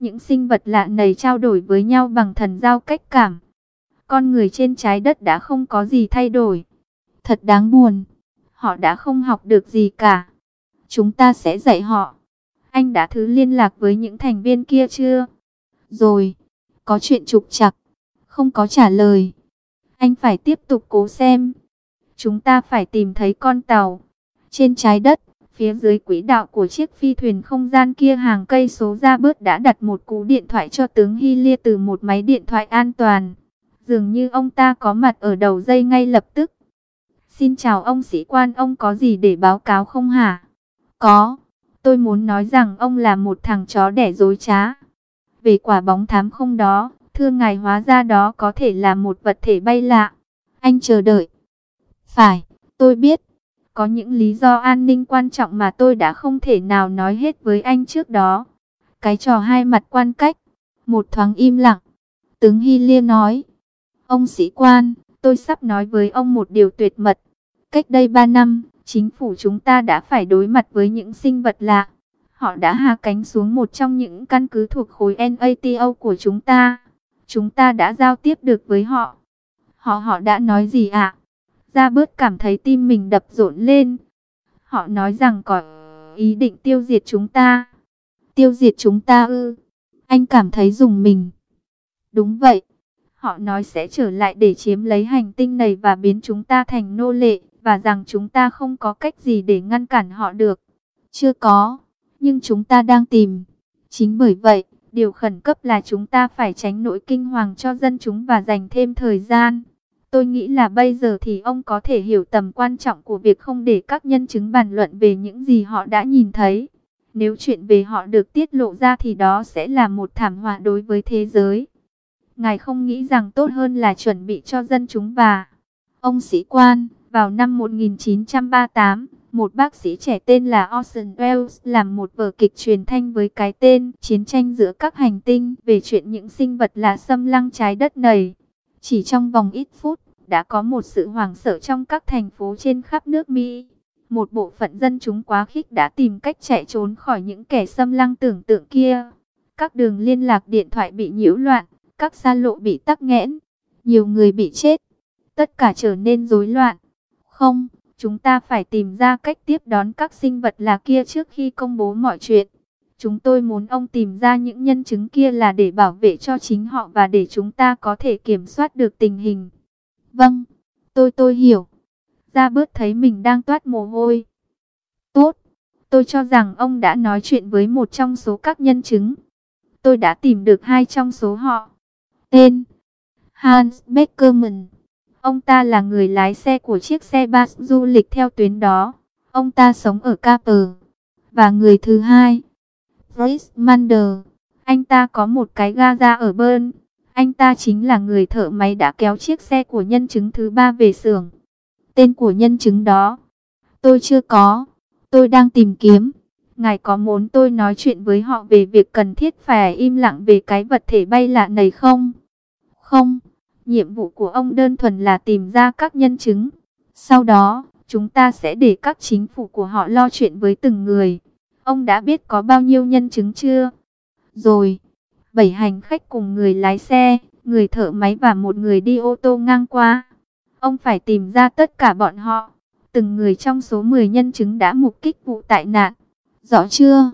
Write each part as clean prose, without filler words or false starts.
Những sinh vật lạ này trao đổi với nhau bằng thần giao cách cảm. Con người trên trái đất đã không có gì thay đổi. Thật đáng buồn. Họ đã không học được gì cả. Chúng ta sẽ dạy họ. Anh đã thử liên lạc với những thành viên kia chưa? Rồi. Có chuyện trục trặc. Không có trả lời. Anh phải tiếp tục cố xem. Chúng ta phải tìm thấy con tàu. Trên trái đất, phía dưới quỹ đạo của chiếc phi thuyền không gian kia hàng cây số ra bớt đã đặt một cú điện thoại cho tướng Hylia từ một máy điện thoại an toàn. Dường như ông ta có mặt ở đầu dây ngay lập tức. Xin chào ông sĩ quan, ông có gì để báo cáo không hả? Có. Tôi muốn nói rằng ông là một thằng chó đẻ dối trá. Về quả bóng thám không đó, thưa ngài, hóa ra đó có thể là một vật thể bay lạ. Anh chờ đợi. Phải, tôi biết. Có những lý do an ninh quan trọng mà tôi đã không thể nào nói hết với anh trước đó. Cái trò hai mặt quan cách. Một thoáng im lặng. Tướng Hylia nói. Ông sĩ quan, tôi sắp nói với ông một điều tuyệt mật. Cách đây 3 năm, chính phủ chúng ta đã phải đối mặt với những sinh vật lạ. Họ đã hạ cánh xuống một trong những căn cứ thuộc khối NATO của chúng ta. Chúng ta đã giao tiếp được với họ. Họ đã nói gì ạ? Robert cảm thấy tim mình đập rộn lên. Họ nói rằng có ý định tiêu diệt chúng ta. Tiêu diệt chúng ta ư? Anh cảm thấy rùng mình. Đúng vậy. Họ nói sẽ trở lại để chiếm lấy hành tinh này và biến chúng ta thành nô lệ. Và rằng chúng ta không có cách gì để ngăn cản họ được. Chưa có. Nhưng chúng ta đang tìm. Chính bởi vậy, điều khẩn cấp là chúng ta phải tránh nỗi kinh hoàng cho dân chúng và dành thêm thời gian. Tôi nghĩ là bây giờ thì ông có thể hiểu tầm quan trọng của việc không để các nhân chứng bàn luận về những gì họ đã nhìn thấy. Nếu chuyện về họ được tiết lộ ra thì đó sẽ là một thảm họa đối với thế giới. Ngài không nghĩ rằng tốt hơn là chuẩn bị cho dân chúng và... Ông sĩ quan, vào năm 1938, một bác sĩ trẻ tên là Orson Welles làm một vở kịch truyền thanh với cái tên Chiến tranh giữa các hành tinh về chuyện những sinh vật lạ xâm lăng trái đất này. Chỉ trong vòng ít phút, đã có một sự hoảng sợ trong các thành phố trên khắp nước Mỹ. Một bộ phận dân chúng quá khích đã tìm cách chạy trốn khỏi những kẻ xâm lăng tưởng tượng kia. Các đường liên lạc điện thoại bị nhiễu loạn, các xa lộ bị tắc nghẽn, nhiều người bị chết. Tất cả trở nên rối loạn. Không, chúng ta phải tìm ra cách tiếp đón các sinh vật lạ kia trước khi công bố mọi chuyện. Chúng tôi muốn ông tìm ra những nhân chứng kia là để bảo vệ cho chính họ và để chúng ta có thể kiểm soát được tình hình. Vâng, tôi hiểu. Robert thấy mình đang toát mồ hôi. Tốt, tôi cho rằng ông đã nói chuyện với một trong số các nhân chứng. Tôi đã tìm được 2 trong số họ. Tên Hans Beckerman. Ông ta là người lái xe của chiếc xe bus du lịch theo tuyến đó. Ông ta sống ở Capper. Và người thứ hai, Fritz Mander. Anh ta có một cái gara ở Bern. Anh ta chính là người thợ máy đã kéo chiếc xe của nhân chứng thứ 3 về xưởng. Tên của nhân chứng đó tôi chưa có. Tôi đang tìm kiếm. Ngài có muốn tôi nói chuyện với họ về việc cần thiết phải im lặng về cái vật thể bay lạ này không? Không. Nhiệm vụ của ông đơn thuần là tìm ra các nhân chứng. Sau đó, chúng ta sẽ để các chính phủ của họ lo chuyện với từng người. Ông đã biết có bao nhiêu nhân chứng chưa? Rồi, 7 hành khách cùng người lái xe, người thợ máy và một người đi ô tô ngang qua. Ông phải tìm ra tất cả bọn họ. Từng người trong số 10 nhân chứng đã mục kích vụ tai nạn. Rõ chưa?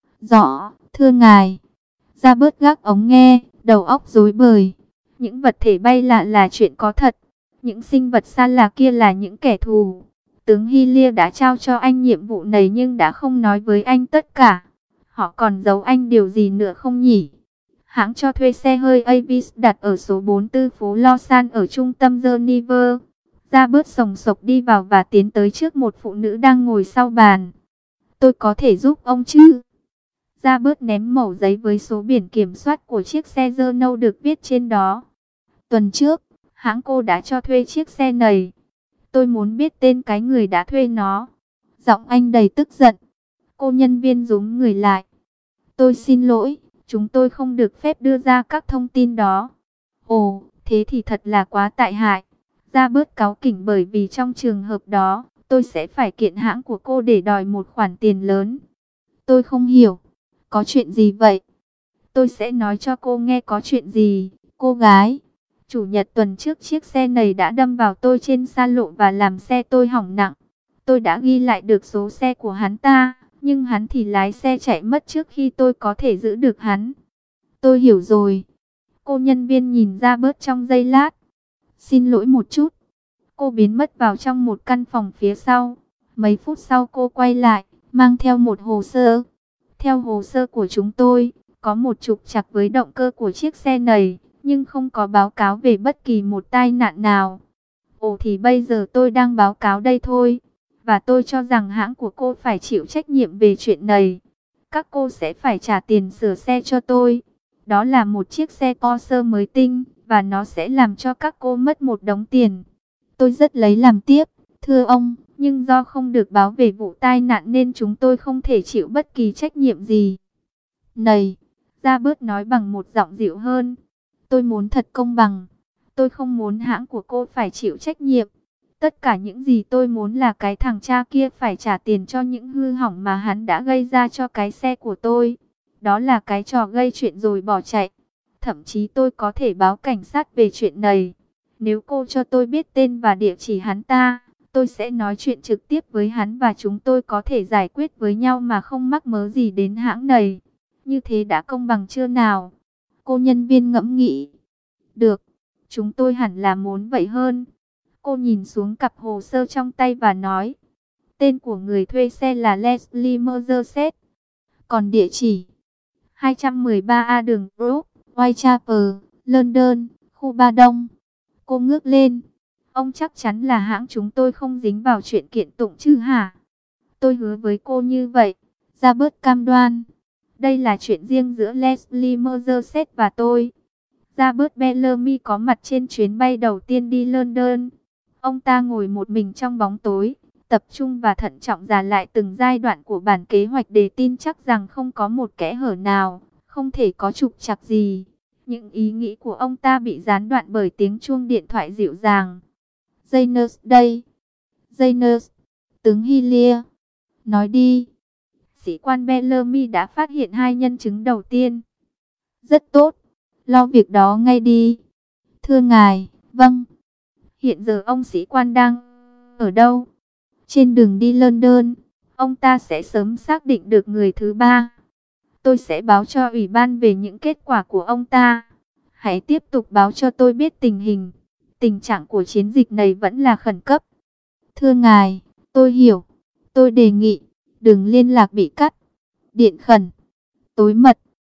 Rõ, thưa ngài. Ra bớt gác ống nghe, đầu óc rối bời. Những vật thể bay lạ là chuyện có thật. Những sinh vật xa lạ kia là những kẻ thù. Tướng Hylia đã trao cho anh nhiệm vụ này nhưng đã không nói với anh tất cả. Họ còn giấu anh điều gì nữa không nhỉ? Hãng cho thuê xe hơi Avis đặt ở số 44 phố Lausanne ở trung tâm Geneva. Ra bớt sồng sộc đi vào và tiến tới trước một phụ nữ đang ngồi sau bàn. Tôi có thể giúp ông chứ? Ra bớt ném mẩu giấy với số biển kiểm soát của chiếc xe Renault được viết trên đó. Tuần trước, hãng cô đã cho thuê chiếc xe này. Tôi muốn biết tên cái người đã thuê nó. Giọng anh đầy tức giận. Cô nhân viên rúm người lại. Tôi xin lỗi, chúng tôi không được phép đưa ra các thông tin đó. Ồ, thế thì thật là quá tệ hại. Ra bớt cáu kỉnh bởi vì trong trường hợp đó, tôi sẽ phải kiện hãng của cô để đòi một khoản tiền lớn. Tôi không hiểu. Có chuyện gì vậy? Tôi sẽ nói cho cô nghe có chuyện gì. Cô gái, chủ nhật tuần trước chiếc xe này đã đâm vào tôi trên xa lộ và làm xe tôi hỏng nặng. Tôi đã ghi lại được số xe của hắn ta, nhưng hắn thì lái xe chạy mất trước khi tôi có thể giữ được hắn. Tôi hiểu rồi. Cô nhân viên nhìn ra bớt trong giây lát. Xin lỗi một chút. Cô biến mất vào trong một căn phòng phía sau. Mấy phút sau cô quay lại, mang theo một hồ sơ. Theo hồ sơ của chúng tôi, có một trục trặc với động cơ của chiếc xe này, nhưng không có báo cáo về bất kỳ một tai nạn nào. Ồ thì bây giờ tôi đang báo cáo đây thôi. Và tôi cho rằng hãng của cô phải chịu trách nhiệm về chuyện này. Các cô sẽ phải trả tiền sửa xe cho tôi. Đó là một chiếc xe Porsche mới tinh, và nó sẽ làm cho các cô mất một đống tiền. Tôi rất lấy làm tiếc, thưa ông, nhưng do không được báo về vụ tai nạn nên chúng tôi không thể chịu bất kỳ trách nhiệm gì. Này, Robert nói bằng một giọng dịu hơn. Tôi muốn thật công bằng. Tôi không muốn hãng của cô phải chịu trách nhiệm. Tất cả những gì tôi muốn là cái thằng cha kia phải trả tiền cho những hư hỏng mà hắn đã gây ra cho cái xe của tôi. Đó là cái trò gây chuyện rồi bỏ chạy. Thậm chí tôi có thể báo cảnh sát về chuyện này. Nếu cô cho tôi biết tên và địa chỉ hắn ta, tôi sẽ nói chuyện trực tiếp với hắn và chúng tôi có thể giải quyết với nhau mà không mắc mớ gì đến hãng này. Như thế đã công bằng chưa nào? Cô nhân viên ngẫm nghĩ. Được, chúng tôi hẳn là muốn vậy hơn. Cô nhìn xuống cặp hồ sơ trong tay và nói. Tên của người thuê xe là Leslie Mercerset. Còn địa chỉ 213A đường Brook, Whitechapel, London, khu Ba Đông. Cô ngước lên. Ông chắc chắn là hãng chúng tôi không dính vào chuyện kiện tụng chứ hả? Tôi hứa với cô như vậy. Robert cam đoan. Đây là chuyện riêng giữa Leslie Mercerset và tôi. Robert Bellamy có mặt trên chuyến bay đầu tiên đi London. Ông ta ngồi một mình trong bóng tối, tập trung và thận trọng dàn lại từng giai đoạn của bản kế hoạch để tin chắc rằng không có một kẽ hở nào, không thể có trục trặc gì. Những ý nghĩ của ông ta bị gián đoạn bởi tiếng chuông điện thoại dịu dàng. Janes đây. Janes, tướng Hillier. Nói đi. Sĩ quan Bellamy đã phát hiện hai nhân chứng đầu tiên. Rất tốt. Lo việc đó ngay đi. Thưa ngài, vâng. Hiện giờ ông sĩ quan đang ở đâu? Trên đường đi London. Ông ta sẽ sớm xác định được người thứ ba. Tôi sẽ báo cho ủy ban về những kết quả của ông ta. Hãy tiếp tục báo cho tôi biết tình hình. Tình trạng của chiến dịch này vẫn là khẩn cấp. Thưa ngài, tôi hiểu. Tôi đề nghị, đừng liên lạc bị cắt. Điện khẩn. Tối mật.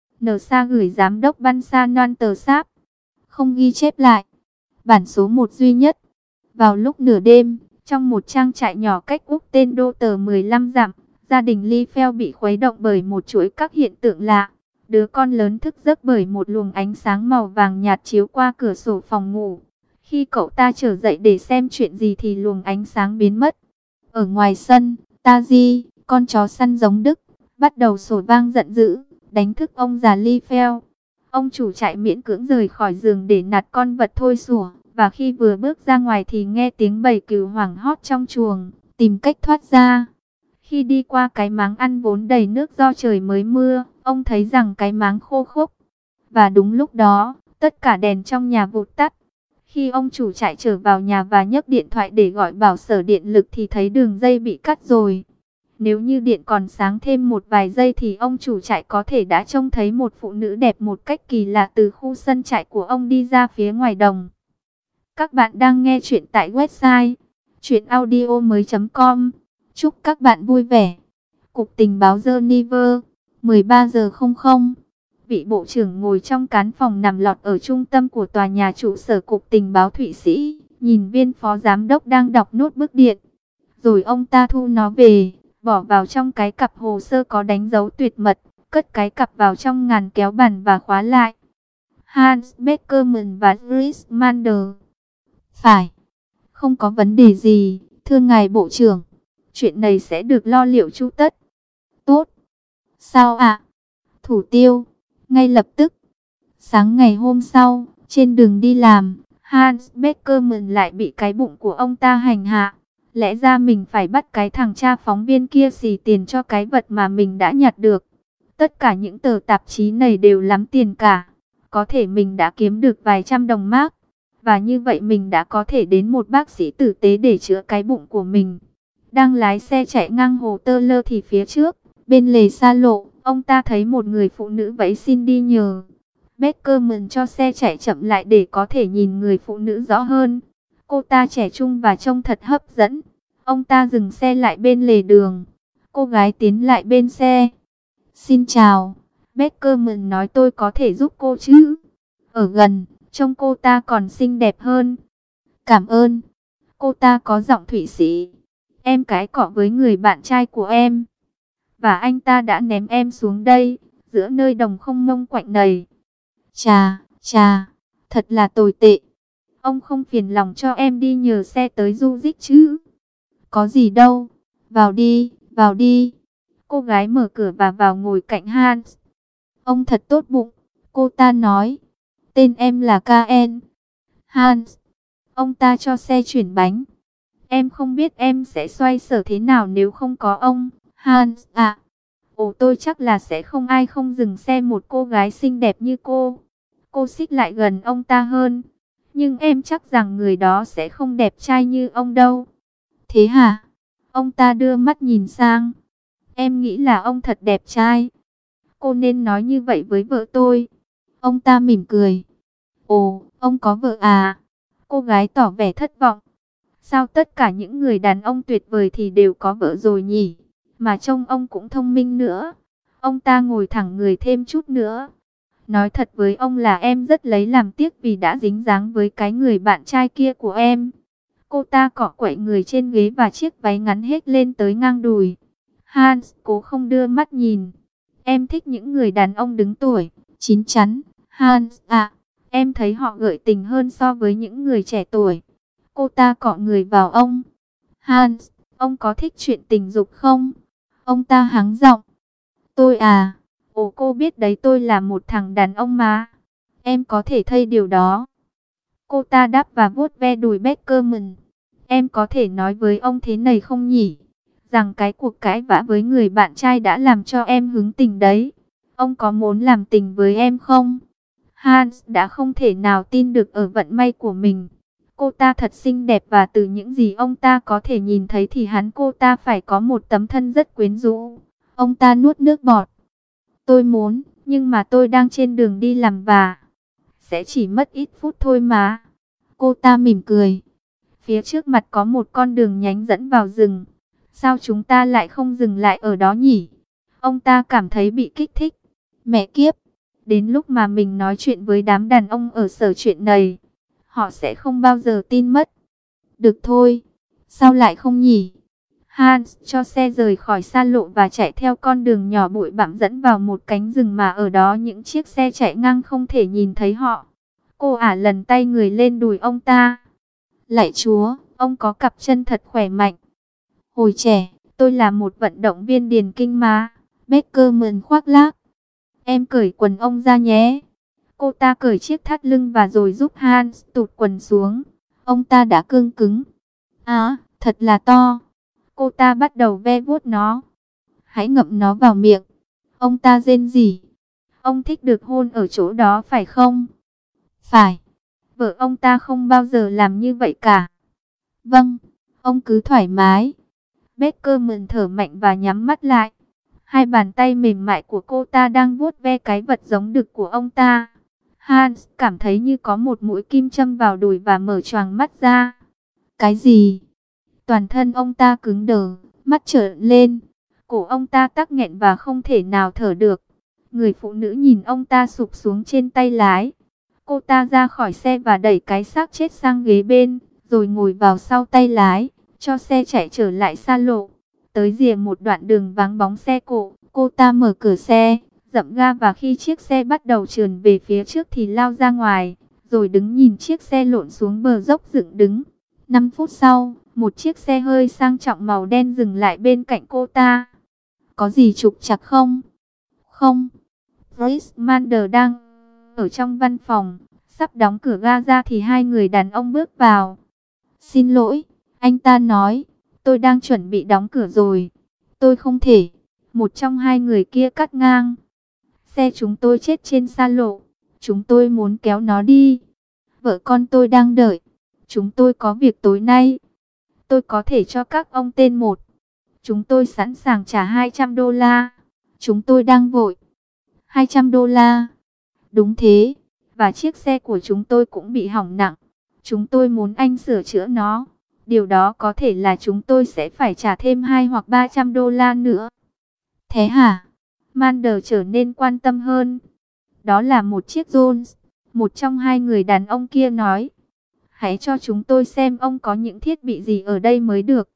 NSA gửi giám đốc Ban Sa Noan tờ sáp. Không ghi chép lại. Bản số 1 duy nhất. Vào lúc nửa đêm, trong một trang trại nhỏ cách Úc tên Đô Tờ 15 dặm, gia đình Liefeld bị khuấy động bởi một chuỗi các hiện tượng lạ. Đứa con lớn thức giấc bởi một luồng ánh sáng màu vàng nhạt chiếu qua cửa sổ phòng ngủ. Khi cậu ta trở dậy để xem chuyện gì thì luồng ánh sáng biến mất. Ở ngoài sân, Taji, con chó săn giống Đức, bắt đầu sủa vang giận dữ, đánh thức ông già Liefeld. Ông chủ trại miễn cưỡng rời khỏi giường để nạt con vật thôi sủa. Và khi vừa bước ra ngoài thì nghe tiếng bầy cừu hoảng hót trong chuồng, tìm cách thoát ra. Khi đi qua cái máng ăn vốn đầy nước do trời mới mưa, ông thấy rằng cái máng khô khốc. Và đúng lúc đó, tất cả đèn trong nhà vụt tắt. Khi ông chủ trại trở vào nhà và nhấc điện thoại để gọi bảo sở điện lực thì thấy đường dây bị cắt rồi. Nếu như điện còn sáng thêm một vài giây thì ông chủ trại có thể đã trông thấy một phụ nữ đẹp một cách kỳ lạ từ khu sân trại của ông đi ra phía ngoài đồng. Các bạn đang nghe chuyện tại website chuyenaudio.com. Chúc các bạn vui vẻ. Cục Tình báo Geneva, 13 giờ 00. Vị bộ trưởng ngồi trong cán phòng nằm lọt ở trung tâm của tòa nhà trụ sở Cục Tình báo Thụy Sĩ, nhìn viên phó giám đốc đang đọc nốt bức điện. Rồi ông ta thu nó về, bỏ vào trong cái cặp hồ sơ có đánh dấu tuyệt mật, cất cái cặp vào trong ngăn kéo bàn và khóa lại. Hans Beckerman và Chris Mander. Phải, không có vấn đề gì, thưa ngài bộ trưởng. Chuyện này sẽ được lo liệu chu tất. Tốt. Sao ạ? Thủ tiêu. Ngay lập tức. Sáng ngày hôm sau, trên đường đi làm, Hans Beckerman lại bị cái bụng của ông ta hành hạ. Lẽ ra mình phải bắt cái thằng cha phóng viên kia xì tiền cho cái vật mà mình đã nhặt được. Tất cả những tờ tạp chí này đều lắm tiền cả. Có thể mình đã kiếm được vài trăm đồng mark. Và như vậy mình đã có thể đến một bác sĩ tử tế để chữa cái bụng của mình. Đang lái xe chạy ngang hồ Tơ Lơ thì phía trước, bên lề xa lộ, ông ta thấy một người phụ nữ vẫy xin đi nhờ. Beckerman cho xe chạy chậm lại để có thể nhìn người phụ nữ rõ hơn. Cô ta trẻ trung và trông thật hấp dẫn. Ông ta dừng xe lại bên lề đường. Cô gái tiến lại bên xe. Xin chào. Beckerman nói tôi có thể giúp cô chứ? Ở gần, trông cô ta còn xinh đẹp hơn. Cảm ơn. Cô ta có giọng Thụy Sĩ. Em cãi cọ với người bạn trai của em. Và anh ta đã ném em xuống đây, giữa nơi đồng không mông quạnh này. Chà, thật là tồi tệ. Ông không phiền lòng cho em đi nhờ xe tới Zurich chứ? Có gì đâu. Vào đi, vào đi. Cô gái mở cửa và vào ngồi cạnh Hans. Ông thật tốt bụng, cô ta nói. Tên em là K.N. Hans. Ông ta cho xe chuyển bánh. Em không biết em sẽ xoay sở thế nào nếu không có ông, Hans à. Ồ, tôi chắc là sẽ không ai không dừng xe một cô gái xinh đẹp như cô. Cô xích lại gần ông ta hơn. Nhưng em chắc rằng người đó sẽ không đẹp trai như ông đâu. Thế hả? Ông ta đưa mắt nhìn sang. Em nghĩ là ông thật đẹp trai. Cô nên nói như vậy với vợ tôi. Ông ta mỉm cười. Ồ, ông có vợ à? Cô gái tỏ vẻ thất vọng. Sao tất cả những người đàn ông tuyệt vời thì đều có vợ rồi nhỉ? Mà trông ông cũng thông minh nữa. Ông ta ngồi thẳng người thêm chút nữa. Nói thật với ông là em rất lấy làm tiếc vì đã dính dáng với cái người bạn trai kia của em. Cô ta cọ quậy người trên ghế và chiếc váy ngắn hết lên tới ngang đùi. Hans cố không đưa mắt nhìn. Em thích những người đàn ông đứng tuổi, chín chắn. Hans à, em thấy họ gợi tình hơn so với những người trẻ tuổi. Cô ta cọ người vào ông. Hans, ông có thích chuyện tình dục không? Ông ta hắng giọng. Tôi à, ồ cô biết đấy tôi là một thằng đàn ông mà. Em có thể thấy điều đó. Cô ta đáp và vuốt ve đùi Beckerman. Em có thể nói với ông thế này không nhỉ? Rằng cái cuộc cãi vã với người bạn trai đã làm cho em hứng tình đấy. Ông có muốn làm tình với em không? Hans đã không thể nào tin được ở vận may của mình. Cô ta thật xinh đẹp và từ những gì ông ta có thể nhìn thấy thì cô ta phải có một tấm thân rất quyến rũ. Ông ta nuốt nước bọt. Tôi muốn, nhưng mà tôi đang trên đường đi làm và sẽ chỉ mất ít phút thôi mà. Cô ta mỉm cười. Phía trước mặt có một con đường nhánh dẫn vào rừng. Sao chúng ta lại không dừng lại ở đó nhỉ? Ông ta cảm thấy bị kích thích. Mẹ kiếp, đến lúc mà mình nói chuyện với đám đàn ông ở sở chuyện này, họ sẽ không bao giờ tin mất. Được thôi, sao lại không nhỉ? Hans cho xe rời khỏi xa lộ và chạy theo con đường nhỏ bụi bặm dẫn vào một cánh rừng mà ở đó những chiếc xe chạy ngang không thể nhìn thấy họ. Cô ả lần tay người lên đùi ông ta. Lạy Chúa, ông có cặp chân thật khỏe mạnh. Hồi trẻ, tôi là một vận động viên điền kinh mà. Beckerman khoác lác. Em cởi quần ông ra nhé. Cô ta cởi chiếc thắt lưng và rồi giúp Hans tụt quần xuống. Ông ta đã cương cứng. À, thật là to. Cô ta bắt đầu ve vuốt nó. Hãy ngậm nó vào miệng. Ông ta rên rỉ. Ông thích được hôn ở chỗ đó phải không? Phải. Vợ ông ta không bao giờ làm như vậy cả. Vâng, ông cứ thoải mái. Beckerman thở mạnh và nhắm mắt lại. Hai bàn tay mềm mại của cô ta đang vuốt ve cái vật giống đực của ông ta. Hans cảm thấy như có một mũi kim châm vào đùi và mở choàng mắt ra. Cái gì? Toàn thân ông ta cứng đờ, mắt trợn lên. Cổ ông ta tắc nghẹn và không thể nào thở được. Người phụ nữ nhìn ông ta sụp xuống trên tay lái. Cô ta ra khỏi xe và đẩy cái xác chết sang ghế bên, rồi ngồi vào sau tay lái, cho xe chạy trở lại xa lộ. Tới rìa một đoạn đường vắng bóng xe cộ, cô ta mở cửa xe, dậm ga và khi chiếc xe bắt đầu trườn về phía trước thì lao ra ngoài, rồi đứng nhìn chiếc xe lộn xuống bờ dốc dựng đứng. 5 phút sau, một chiếc xe hơi sang trọng màu đen dừng lại bên cạnh cô ta. Có gì trục trặc không? Không. Chris Mander đang ở trong văn phòng, sắp đóng cửa ga ra thì hai người đàn ông bước vào. Xin lỗi, anh ta nói, tôi đang chuẩn bị đóng cửa rồi. Tôi không thể. Một trong hai người kia cắt ngang. Xe chúng tôi chết trên xa lộ. Chúng tôi muốn kéo nó đi. Vợ con tôi đang đợi. Chúng tôi có việc tối nay. Tôi có thể cho các ông tên một. Chúng tôi sẵn sàng trả 200 đô la. Chúng tôi đang vội. 200 đô la. Đúng thế. Và chiếc xe của chúng tôi cũng bị hỏng nặng. Chúng tôi muốn anh sửa chữa nó. Điều đó có thể là chúng tôi sẽ phải trả thêm 2 hoặc 300 đô la nữa. Thế hả? Mander trở nên quan tâm hơn. Đó là một chiếc Jones. Một trong hai người đàn ông kia nói. Hãy cho chúng tôi xem ông có những thiết bị gì ở đây mới được.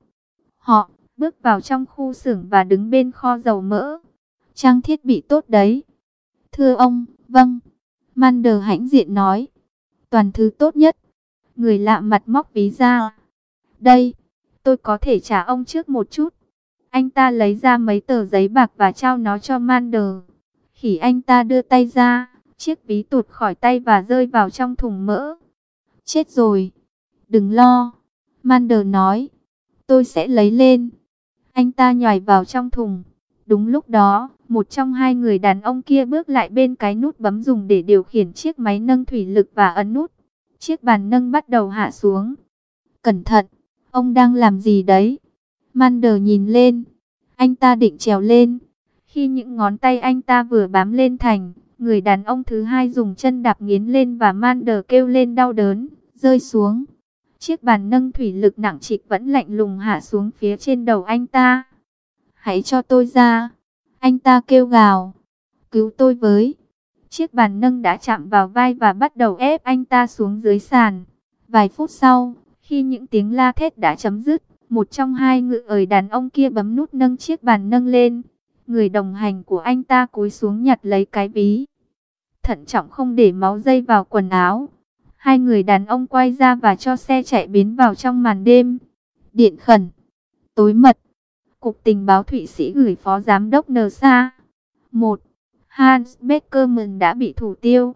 Họ bước vào trong khu xưởng và đứng bên kho dầu mỡ. Trang thiết bị tốt đấy. Thưa ông, vâng. Mander hãnh diện nói. Toàn thứ tốt nhất. Người lạ mặt móc ví ra. Đây, tôi có thể trả ông trước một chút. Anh ta lấy ra mấy tờ giấy bạc và trao nó cho Mander. Khi anh ta đưa tay ra, chiếc ví tụt khỏi tay và rơi vào trong thùng mỡ. Chết rồi. Đừng lo. Mander nói. Tôi sẽ lấy lên. Anh ta nhảy vào trong thùng. Đúng lúc đó, một trong hai người đàn ông kia bước lại bên cái nút bấm dùng để điều khiển chiếc máy nâng thủy lực và ấn nút. Chiếc bàn nâng bắt đầu hạ xuống. Cẩn thận, ông đang làm gì đấy? Mander nhìn lên. Anh ta định trèo lên. Khi những ngón tay anh ta vừa bám lên thành, người đàn ông thứ hai dùng chân đạp nghiến lên và Mander kêu lên đau đớn, rơi xuống. Chiếc bàn nâng thủy lực nặng trịch vẫn lạnh lùng hạ xuống phía trên đầu anh ta. Hãy cho tôi ra. Anh ta kêu gào. Cứu tôi với. Chiếc bàn nâng đã chạm vào vai và bắt đầu ép anh ta xuống dưới sàn. Vài phút sau, khi những tiếng la thét đã chấm dứt, một trong hai ngự ời đàn ông kia bấm nút nâng chiếc bàn nâng lên. Người đồng hành của anh ta cúi xuống nhặt lấy cái ví. Thận trọng không để máu dây vào quần áo. Hai người đàn ông quay ra và cho xe chạy biến vào trong màn đêm. Điện khẩn. Tối mật. Cục Tình báo Thụy Sĩ gửi Phó Giám đốc NSA. 1. Hans Beckermann đã bị thủ tiêu.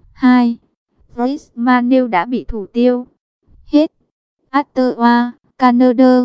2. Fritz Manel đã bị thủ tiêu. Hết. Ottawa, Canada.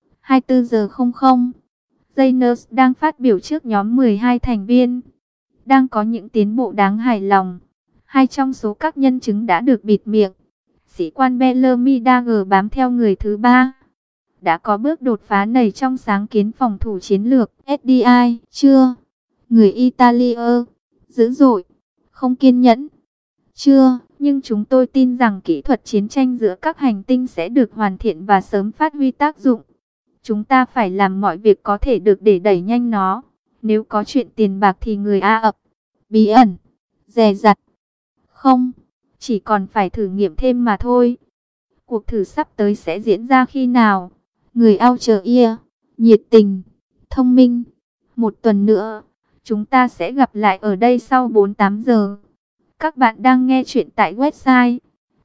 24 giờ 00. Jayners đang phát biểu trước nhóm 12 thành viên. Đang có những tiến bộ đáng hài lòng. Hai trong số các nhân chứng đã được bịt miệng. Sĩ quan Bellamy Dagger bám theo người thứ ba. Đã có bước đột phá này trong sáng kiến phòng thủ chiến lược SDI chưa? Người Italia, dữ dội, không kiên nhẫn. Chưa, nhưng chúng tôi tin rằng kỹ thuật chiến tranh giữa các hành tinh sẽ được hoàn thiện và sớm phát huy tác dụng. Chúng ta phải làm mọi việc có thể được để đẩy nhanh nó. Nếu có chuyện tiền bạc thì người A ập, bí ẩn, dè dặt. Không, chỉ còn phải thử nghiệm thêm mà thôi. Cuộc thử sắp tới sẽ diễn ra khi nào? Người Algeria, nhiệt tình, thông minh. Một tuần nữa, chúng ta sẽ gặp lại ở đây sau 48 giờ. Các bạn đang nghe chuyện tại website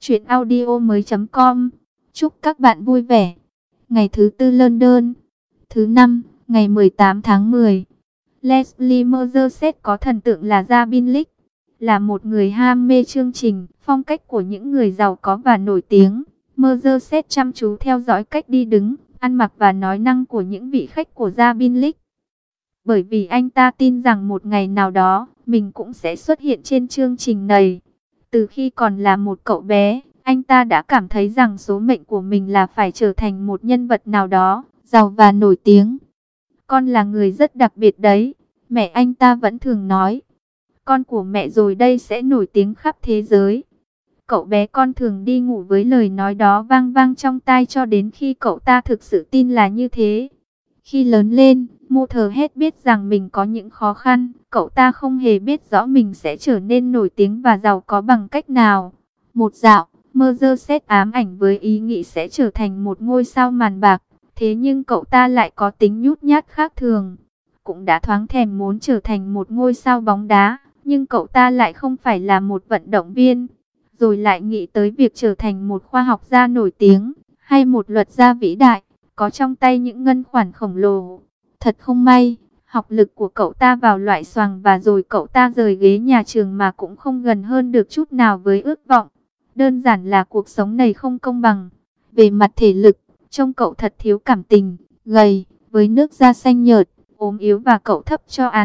chuyenaudio.com. Chúc các bạn vui vẻ. Ngày thứ tư London. Thứ năm, ngày 18 tháng 10. Leslie Merseys có thần tượng là Robin Leach. Là một người ham mê chương trình, phong cách của những người giàu có và nổi tiếng. Merseys chăm chú theo dõi cách đi đứng, ăn mặc và nói năng của những vị khách của Robin Leach. Bởi vì anh ta tin rằng một ngày nào đó, mình cũng sẽ xuất hiện trên chương trình này. Từ khi còn là một cậu bé, anh ta đã cảm thấy rằng số mệnh của mình là phải trở thành một nhân vật nào đó, giàu và nổi tiếng. Con là người rất đặc biệt đấy, mẹ anh ta vẫn thường nói. Con của mẹ rồi đây sẽ nổi tiếng khắp thế giới. Cậu bé con thường đi ngủ với lời nói đó vang vang trong tai cho đến khi cậu ta thực sự tin là như thế. Khi lớn lên, Motorhead biết rằng mình có những khó khăn, cậu ta không hề biết rõ mình sẽ trở nên nổi tiếng và giàu có bằng cách nào. Một dạo, Merseys ám ảnh với ý nghĩ sẽ trở thành một ngôi sao màn bạc, thế nhưng cậu ta lại có tính nhút nhát khác thường. Cũng đã thoáng thèm muốn trở thành một ngôi sao bóng đá, nhưng cậu ta lại không phải là một vận động viên. Rồi lại nghĩ tới việc trở thành một khoa học gia nổi tiếng, hay một luật gia vĩ đại, có trong tay những ngân khoản khổng lồ. Thật không may, học lực của cậu ta vào loại xoàng và rồi cậu ta rời ghế nhà trường mà cũng không gần hơn được chút nào với ước vọng. Đơn giản là cuộc sống này không công bằng. Về mặt thể lực, trông cậu thật thiếu cảm tình, gầy, với nước da xanh nhợt, ốm yếu và cậu thấp cho ăn,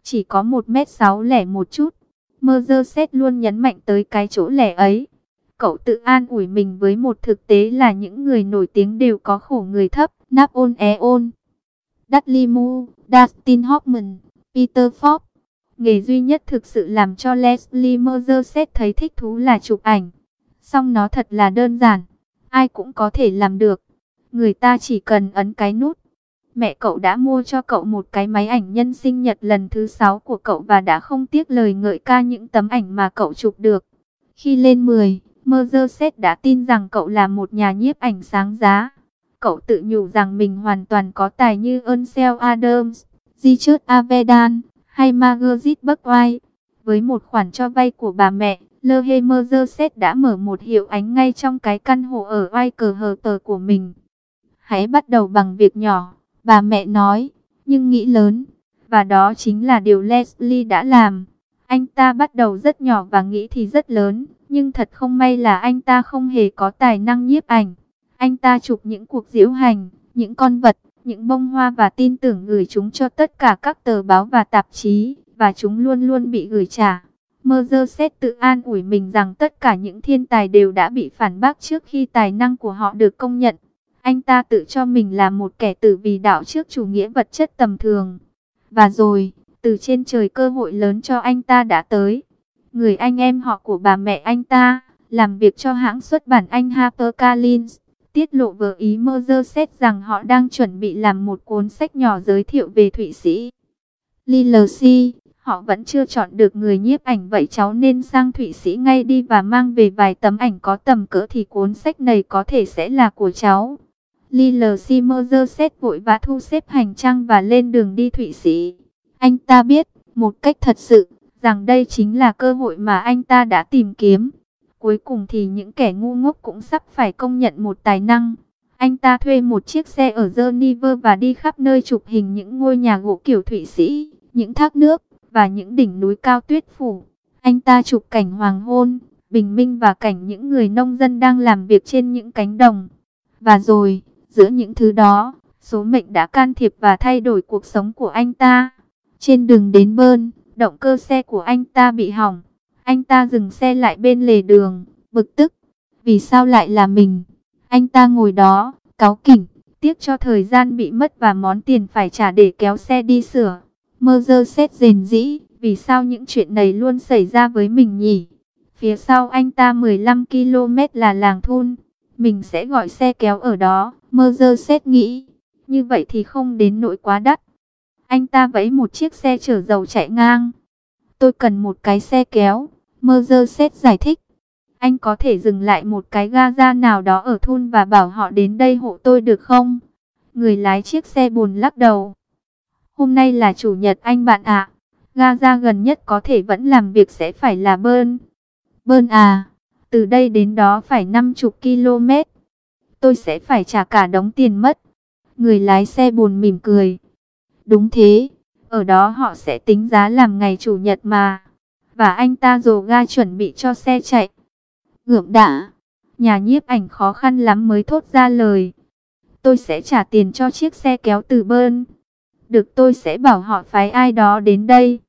chỉ có 1m6 lẻ một chút. Mercedes luôn nhấn mạnh tới cái chỗ lẻ ấy. Cậu tự an ủi mình với một thực tế là những người nổi tiếng đều có khổ người thấp. Napoleon, Dudley Moore, Dustin Hoffman, Peter Fox. Nghề duy nhất thực sự làm cho Leslie Mercedes thấy thích thú là chụp ảnh. Song nó thật là đơn giản, ai cũng có thể làm được. Người ta chỉ cần ấn cái nút. Mẹ cậu đã mua cho cậu một cái máy ảnh nhân sinh nhật lần thứ 6 của cậu và đã không tiếc lời ngợi ca những tấm ảnh mà cậu chụp được. Khi lên 10, Mercedes đã tin rằng cậu là một nhà nhiếp ảnh sáng giá. Cậu tự nhủ rằng mình hoàn toàn có tài như Ansel Adams, Richard Avedon hay Marguerite Buckwhite. Với một khoản cho vay của bà mẹ, Le Mercedes đã mở một hiệu ánh ngay trong cái căn hộ ở Whitehall của mình. Hãy bắt đầu bằng việc nhỏ, bà mẹ nói, nhưng nghĩ lớn. Và đó chính là điều Leslie đã làm. Anh ta bắt đầu rất nhỏ và nghĩ thì rất lớn. Nhưng thật không may là anh ta không hề có tài năng nhiếp ảnh. Anh ta chụp những cuộc diễu hành, những con vật, những bông hoa và tin tưởng gửi chúng cho tất cả các tờ báo và tạp chí. Và chúng luôn luôn bị gửi trả. Mercedes tự an ủi mình rằng tất cả những thiên tài đều đã bị phản bác trước khi tài năng của họ được công nhận. Anh ta tự cho mình là một kẻ tử vì đạo trước chủ nghĩa vật chất tầm thường. Và rồi, từ trên trời cơ hội lớn cho anh ta đã tới. Người anh em họ của bà mẹ anh ta, làm việc cho hãng xuất bản Anh HarperCollins, tiết lộ với ý Mercedes rằng họ đang chuẩn bị làm một cuốn sách nhỏ giới thiệu về Thụy Sĩ. LC, họ vẫn chưa chọn được người nhiếp ảnh, vậy cháu nên sang Thụy Sĩ ngay đi và mang về vài tấm ảnh có tầm cỡ thì cuốn sách này có thể sẽ là của cháu. LC Mercedes vội vã thu xếp hành trang và lên đường đi Thụy Sĩ. Anh ta biết, một cách thật sự, rằng đây chính là cơ hội mà anh ta đã tìm kiếm. Cuối cùng thì những kẻ ngu ngốc cũng sắp phải công nhận một tài năng. Anh ta thuê một chiếc xe ở Geneva và đi khắp nơi chụp hình những ngôi nhà gỗ kiểu Thụy Sĩ, những thác nước và những đỉnh núi cao tuyết phủ. Anh ta chụp cảnh hoàng hôn, bình minh và cảnh những người nông dân đang làm việc trên những cánh đồng. Và rồi, giữa những thứ đó, số mệnh đã can thiệp và thay đổi cuộc sống của anh ta. Trên đường đến Bern, động cơ xe của anh ta bị hỏng. Anh ta dừng xe lại bên lề đường, bực tức. Vì sao lại là mình? Anh ta ngồi đó, cáu kỉnh, tiếc cho thời gian bị mất và món tiền phải trả để kéo xe đi sửa. Mercedes rền rĩ, vì sao những chuyện này luôn xảy ra với mình nhỉ? Phía sau anh ta 15 km là làng Thun. Mình sẽ gọi xe kéo ở đó, Mercedes nghĩ. Như vậy thì không đến nỗi quá đắt. Anh ta vẫy một chiếc xe chở dầu chạy ngang. Tôi cần một cái xe kéo, Mercedes giải thích. Anh có thể dừng lại một cái ga nào đó ở Thun và bảo họ đến đây hộ tôi được không? Người lái chiếc xe buồn lắc đầu. Hôm nay là chủ nhật anh bạn ạ. Ga gần nhất có thể vẫn làm việc sẽ phải là Bern. Bern à? Từ đây đến đó phải 50 km. Tôi sẽ phải trả cả đống tiền mất. Người lái xe buồn mỉm cười. Đúng thế, ở đó họ sẽ tính giá làm ngày chủ nhật mà. Và anh ta dồ ga chuẩn bị cho xe chạy. Gượm đã, nhà nhiếp ảnh khó khăn lắm mới thốt ra lời. Tôi sẽ trả tiền cho chiếc xe kéo từ Bern. Được, tôi sẽ bảo họ phái ai đó đến đây.